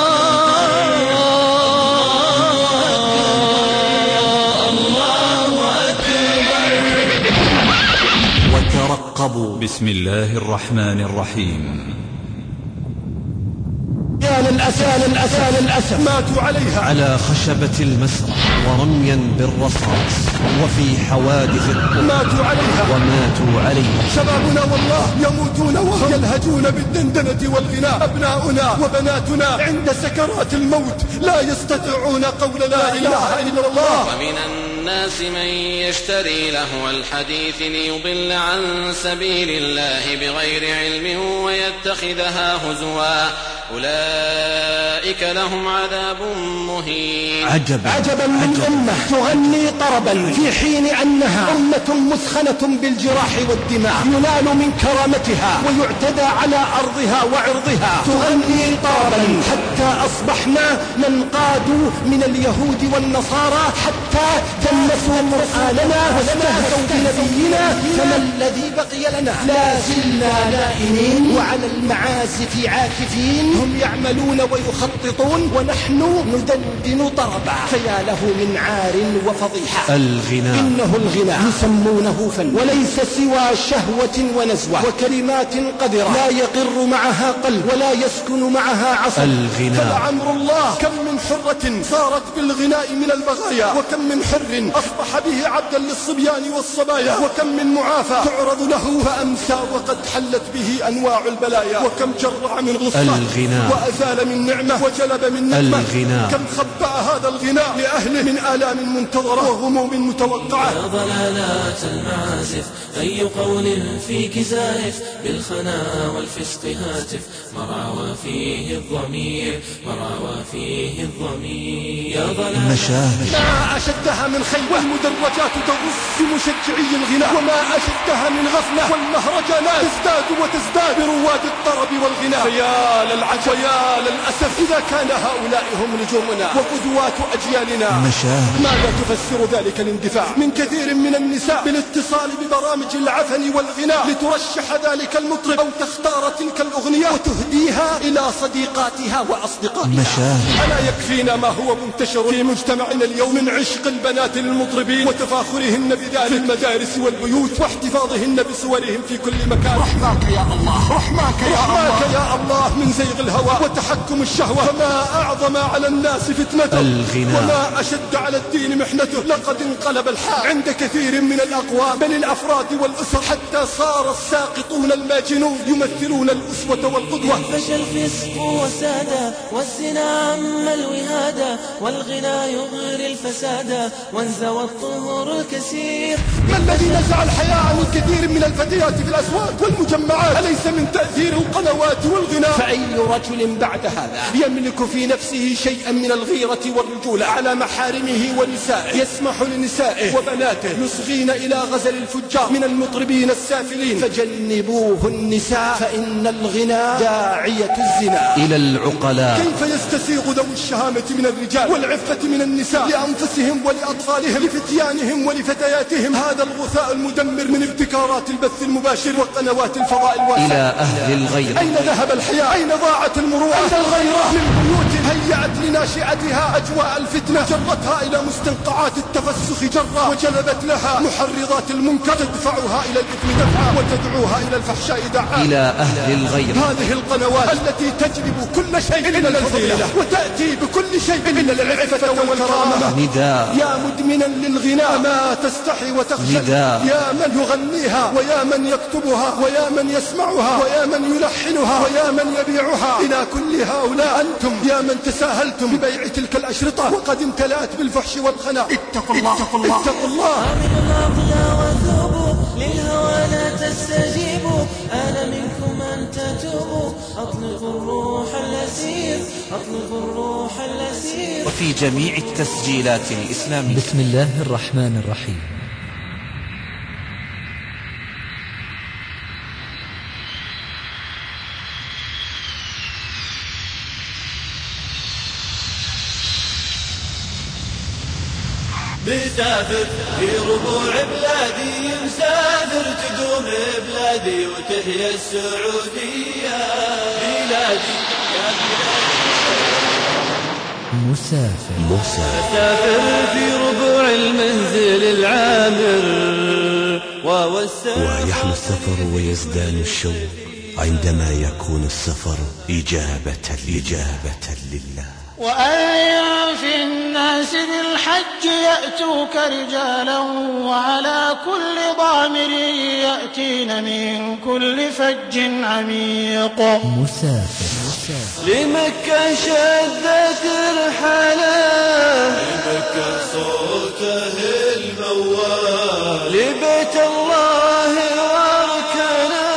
وترقبوا. بسم الله الرحمن الرحيم. يا للأسى للأسى للأسى ماتوا عليها على خشبة المسرح ورميا بالرصاص وفي حوادث الطرق ماتوا عليها وماتوا عليها. شبابنا والله يموتون وهم يلهجون بالدندنة والغناء. أبناؤنا وبناتنا عند سكرات الموت لا يستطيعون قول لا إله إلا الله. ومن الناس من يشتري لهو الحديث ليضل عن سبيل الله بغير علم ويتخذها هزوا أولئك لهم عذاب مهين. عجبا, عجبا من عجب. أمة تغني طربا في حين أنها أمة مسخنة بالجراح والدماء ينال من كرامتها ويعتدى على أرضها وعرضها. تغني طربا حتى أصبحنا ننقاد من اليهود والنصارى حتى دنسوا قرآننا واستهزوا بنبينا. فما الذي بقي لنا؟ لا زلنا نائمين وعلى المعازف عاكفين. هم يعملون ويخططون ونحن ندندن طربا. فيا له من عار وفضيحة. الغناء إنه الغناء يسمونه فن وليس سوى شهوة ونزوة وكلمات قذرة لا يقر معها قلب ولا يسكن معها عصب. الغناء فلعمر الله كم من حرة صارت بالغناء من البغايا وكم من حر أصبح به عبدا للصبيان والصبايا وكم من معافى تعرض له فأمسى وقد حلت به أنواع البلايا. وكم جرع من غصة الغناء وأزال من نعمة وجلب من نعمة. الغناء كم خبأ هذا الغناء لأهله من آلام منتظرة وغموم متوقعة. يا ضلالات المعازف أي قول فيك زائف بالخنا والفسق هاتف مرعى فيه الضمير مرعى فيه الضمير. يا ضلالات مشاهد ما أشدها من خيل والمدرجات تغص مشجعي الغناء وما أشدها من غفلة والمهرجانات تزداد وتزداد برواد الطرب والغناء. فيا للعجب ويا للأسف إذا كان هؤلاء هم نجومنا وقدوات أجيالنا. مشاهد ماذا تفسر ذلك الاندفاع من كثير من النساء بالاتصال ببرامج العفن والغناء لترشح ذلك المطرب أو تختار تلك الأغنية وتهديها إلى صديقاتها وأصدقائها. مشاهد ألا يكفينا ما هو منتشر في مجتمعنا اليوم من عشق البنات للمطربين وتفاخرهن بذلك في المدارس والبيوت واحتفاظهن بصورهم في كل مكان. رحماك يا الله رحماك يا رحماك الله يا الله من زيغ الهوى وتحكم الشهوة. فما أعظم على الناس فتنته الغناء وما أشد على الدين محنته. لقد انقلب الحال عند كثير من الأقوام بل الأفراد والأسر حتى صار الساقطون الماجنون يمثلون الأسوة والقدوة. فشى الفسق وسادا والزنا عم الوهادا والغنى يغري الفسادا وانزوى الطهر الكثير. ما الذي نزع الحياة عن الكثير من الفتيات في الأسواق والمجمعات؟ أليس من تأثير القنوات والغناء؟ فأي رجل بعد هذا يملك في نفسه شيئا من الغيرة والرجولة على محارمه ونسائه يسمح لنسائه وبناته يصغين إلى غزل الفجار من المطربين السافلين؟ فجنبوه النساء فإن الغناء داعية الزنا. إلى العقلاء كيف يستسيغ ذوي الشهامة من الرجال والعفة من النساء لأنفسهم ولأطفالهم لفتيانهم ولفتياتهم هذا الغثاء المدمر من ابتكارات البث المباشر وقنوات الفضاء الواسع؟ إلى أهل الغير أين ذهب الحياء؟ أين ضاعت المروءة؟ أين الغيرة؟ من بيوت هيأت لناشئتها أجواء الفتنة جرتها إلى مستنقعات التفسخ جرا وجلبت لها محرضات المنكر تدفعها إلى الإثم دفعا وتدعوها إلى الفحشاء دعا. إلى أهل الغير هذه القنوات التي تجلب كل شيء إلا الفضيلة وتأتي بكل شيء إلا العفة والكرامة. نداء يا مدمن مدمنا للغناء ما تستحي وتخجل يا من يغنيها ويا من يكتبها ويا من يسمعها ويا من يلحنها ويا من يبيعها. إلى كل هؤلاء أنتم يا من تساهلتم ببيع تلك الأشرطة وقد امتلأت بالفحش والخنا، اتقوا الله اتقوا الله, اتقوا الله. من الأقلى وثوبوا للهوى لا تستجيبوا، أنا منكم أن تتوبوا، أطلقوا الروح الأسير أطلقوا الروح الأسير. وفي جميع التسجيلات الإسلامية. بسم الله الرحمن الرحيم. مسافر في ربوع بلادي، مسافر تدوم بلادي وتحيا السعودية بلادي يا بلادي. مسافر مسافر في ربوع المنزل العامر، ويحلو السفر ويزدان الشوق عندما يكون السفر إجابة إجابة لله. وأذن في الناس بالحج يأتوك رجالا وعلى كل ضامر يأتين من كل فج عميق. مسافر لمكة شدت رحاله، لمكة صوته الموال، لبيت الله واركانه.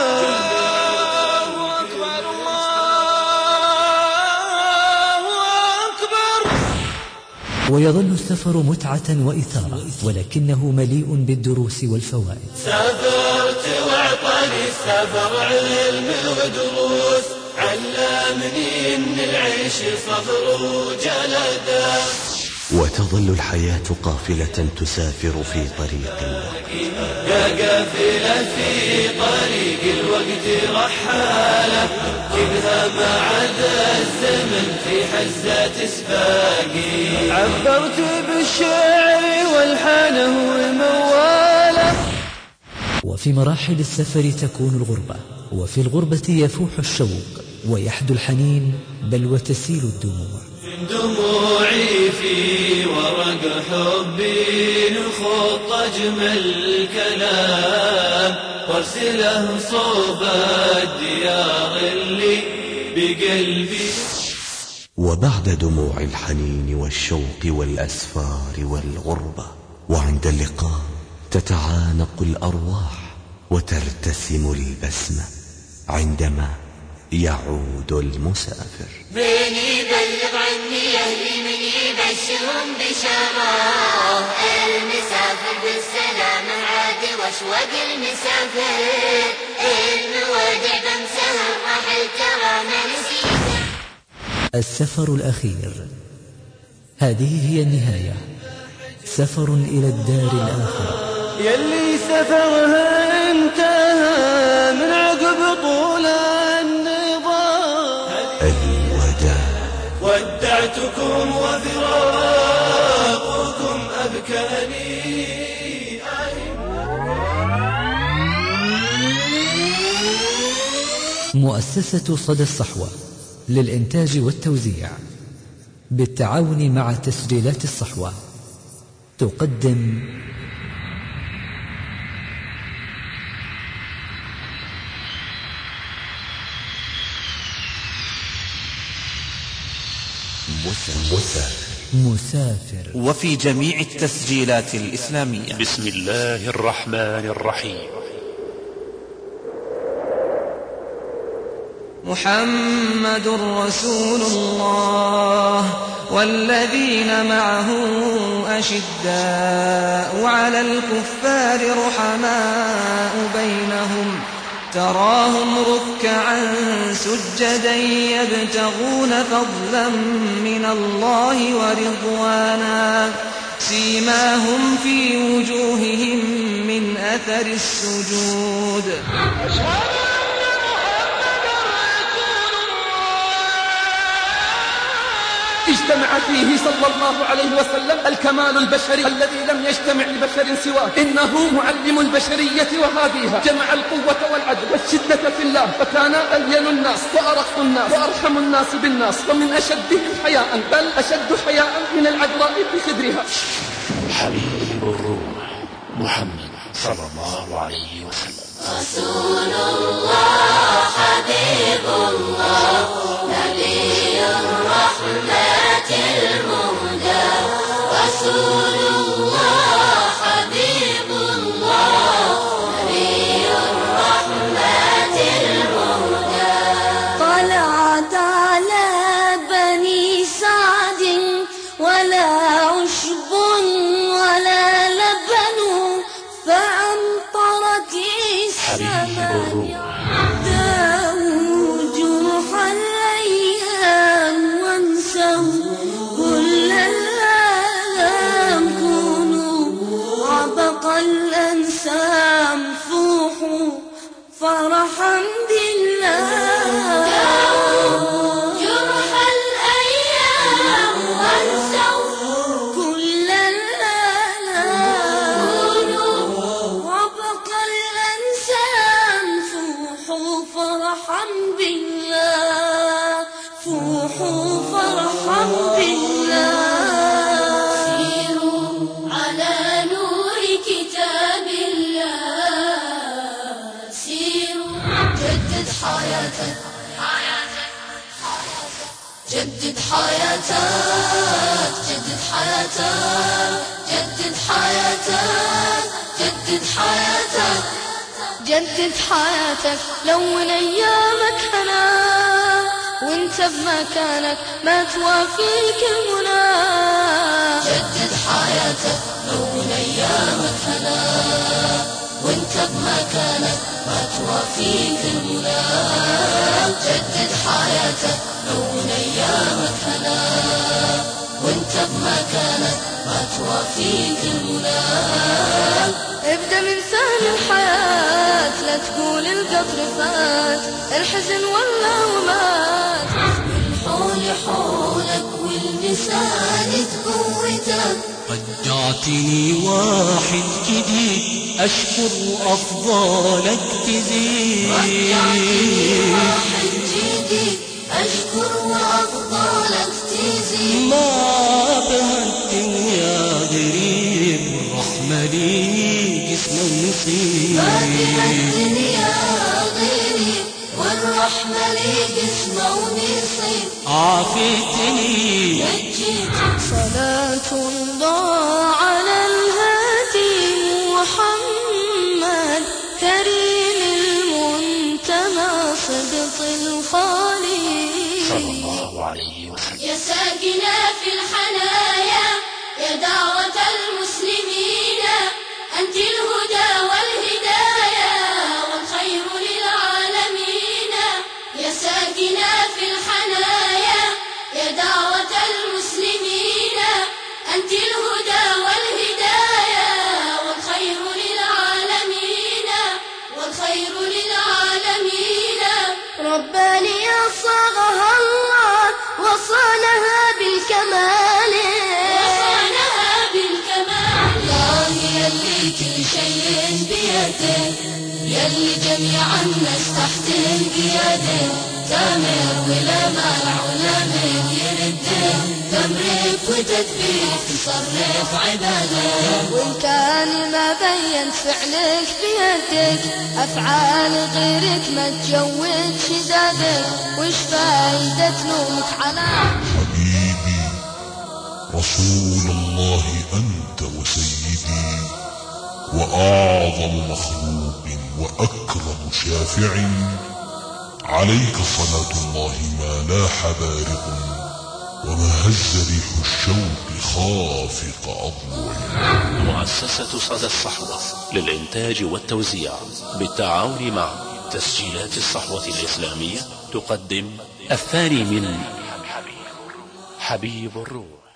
ويظل السفر متعة وإثارة، ولكنه مليء بالدروس والفوائد. سافرت وعطاني السفر علم ودروس، علمني ان العيش صبر وجلده. وتظل الحياة قافلة تسافر في طريق الله، يا قافلة في طريق الوقت رحالة، كلها ما عدا الزمن في حزة سباقي. عبرت بالشعر والحانه ومواله. وفي مراحل السفر تكون الغربة، وفي الغربة يفوح الشوق ويحدو الحنين، بل وتسيل الدموع. دموعي في ورق حبي نخط أجمل كلام، وارسله صوب الديار اللي بقلبي. وبعد دموع الحنين والشوق والأسفار والغربة، وعند اللقاء تتعانق الأرواح وترتسم البسمة عندما يعود المسافر. من يبلغ عني أهلي من يبشرهم بشارة، المسافر بالسلامة عاد واشواق المسافر، المودع بمسهر رحل ترى ما نسيته. السفر الأخير، هذه هي النهاية، سفر إلى الدار الآخرة. يلي سفرها انتهى من عقب طول ودعتكم وفراقكم أبكاني. مؤسسة صدى الصحوة للإنتاج والتوزيع بالتعاون مع تسجيلات الصحوة تقدم مسافر. مسافر. وفي جميع التسجيلات الإسلامية. بسم الله الرحمن الرحيم. محمد رسول الله والذين معه أشداء على الكفار رحماء بينهم، تراهم ركعا سجدا يبتغون فضلا من الله ورضوانا، سيماهم في وجوههم من أثر السجود. اجتمع فيه صلى الله عليه وسلم الكمال البشري الذي لم يجتمع لبشر سواه، إنه معلم البشرية وهاديها، جمع القوة والعدل والشدة في الله، فكان ألين الناس وأرق الناس وأرحم الناس بالناس، ومن أشدهم حياء، بل أشد حياء من العذراء في خدرها. حبيب الروح محمد صلى الله عليه وسلم. رسول الله حبيب الله نبي الرحمة المهدى. رسول الله حبيب الله نبي الرحمة المهدى. طلعت على بني سعد ولا عشب ولا لبن فأمطرت السماء داووا جرح الأيام وانسوا كل الآلام كونوا عبق الأنسام فوحوا فرحا بالله. جدد حياتك جدد حياتك جدد حياتك جدد حياتك جدد حياتك لون أيامك هنا وانت بمكانك ما توافيك المنى. جدد حياتك لون أيامك هنا وانت بمكانك ما توافيك المنى. جدد حياتك لون أيامك هنا وانت بمكانك ما توافيك المنى. ابدأ من ثاني الحياة لا تقول القطر فات الحزن ولا ومات. والحول حولك والنساند قوتك. رجعتني واحد جديد أشكر أفضالك تزيد. رجعتني واحد جديد أشكر وأفضالك تزيد. ما بهالدنيا غريب رحمة لي جسم ونصيب. ما بهالدنيا غريب والرحمة لي جسم ونصيب. عافيتني نجيت. صلاة الله على الهادي محمد كريم المنتمى صدق الخالي صلى الله عليه وسلم. يا ساكنا في الحنايا يا دعوة المسلمين أنت الهدى والهدايا والخير للعالمين. يا ساكنا في الحنايا يا دعوة المسلمين أنت الهدى والهدايا والخير للعالمين والخير للعالمين. رباني صاغها الله وصانها بالكمال وصانها بالكمال. الله يلي كل شيء بيده يلي جميع الناس تحت القيادة. تامر ولا مانع ولا من يرده تمرك وتدبير تصرف عباده. وإن كان ما بين فعلك بيدك أفعال غيرك ما تجود شدادك. وش فايدة لومك على حبيبي رسول الله أنت وسيدي وأعظم مخلوق وأكرم شافع. عليك صلاة الله ما لاح بارق وما هز ريح الشوق خافق أضلع. مؤسسة صدى الصحوة للإنتاج والتوزيع بالتعاون مع تسجيلات الصحوة الإسلامية تقدم الثاني من حبيب الروح.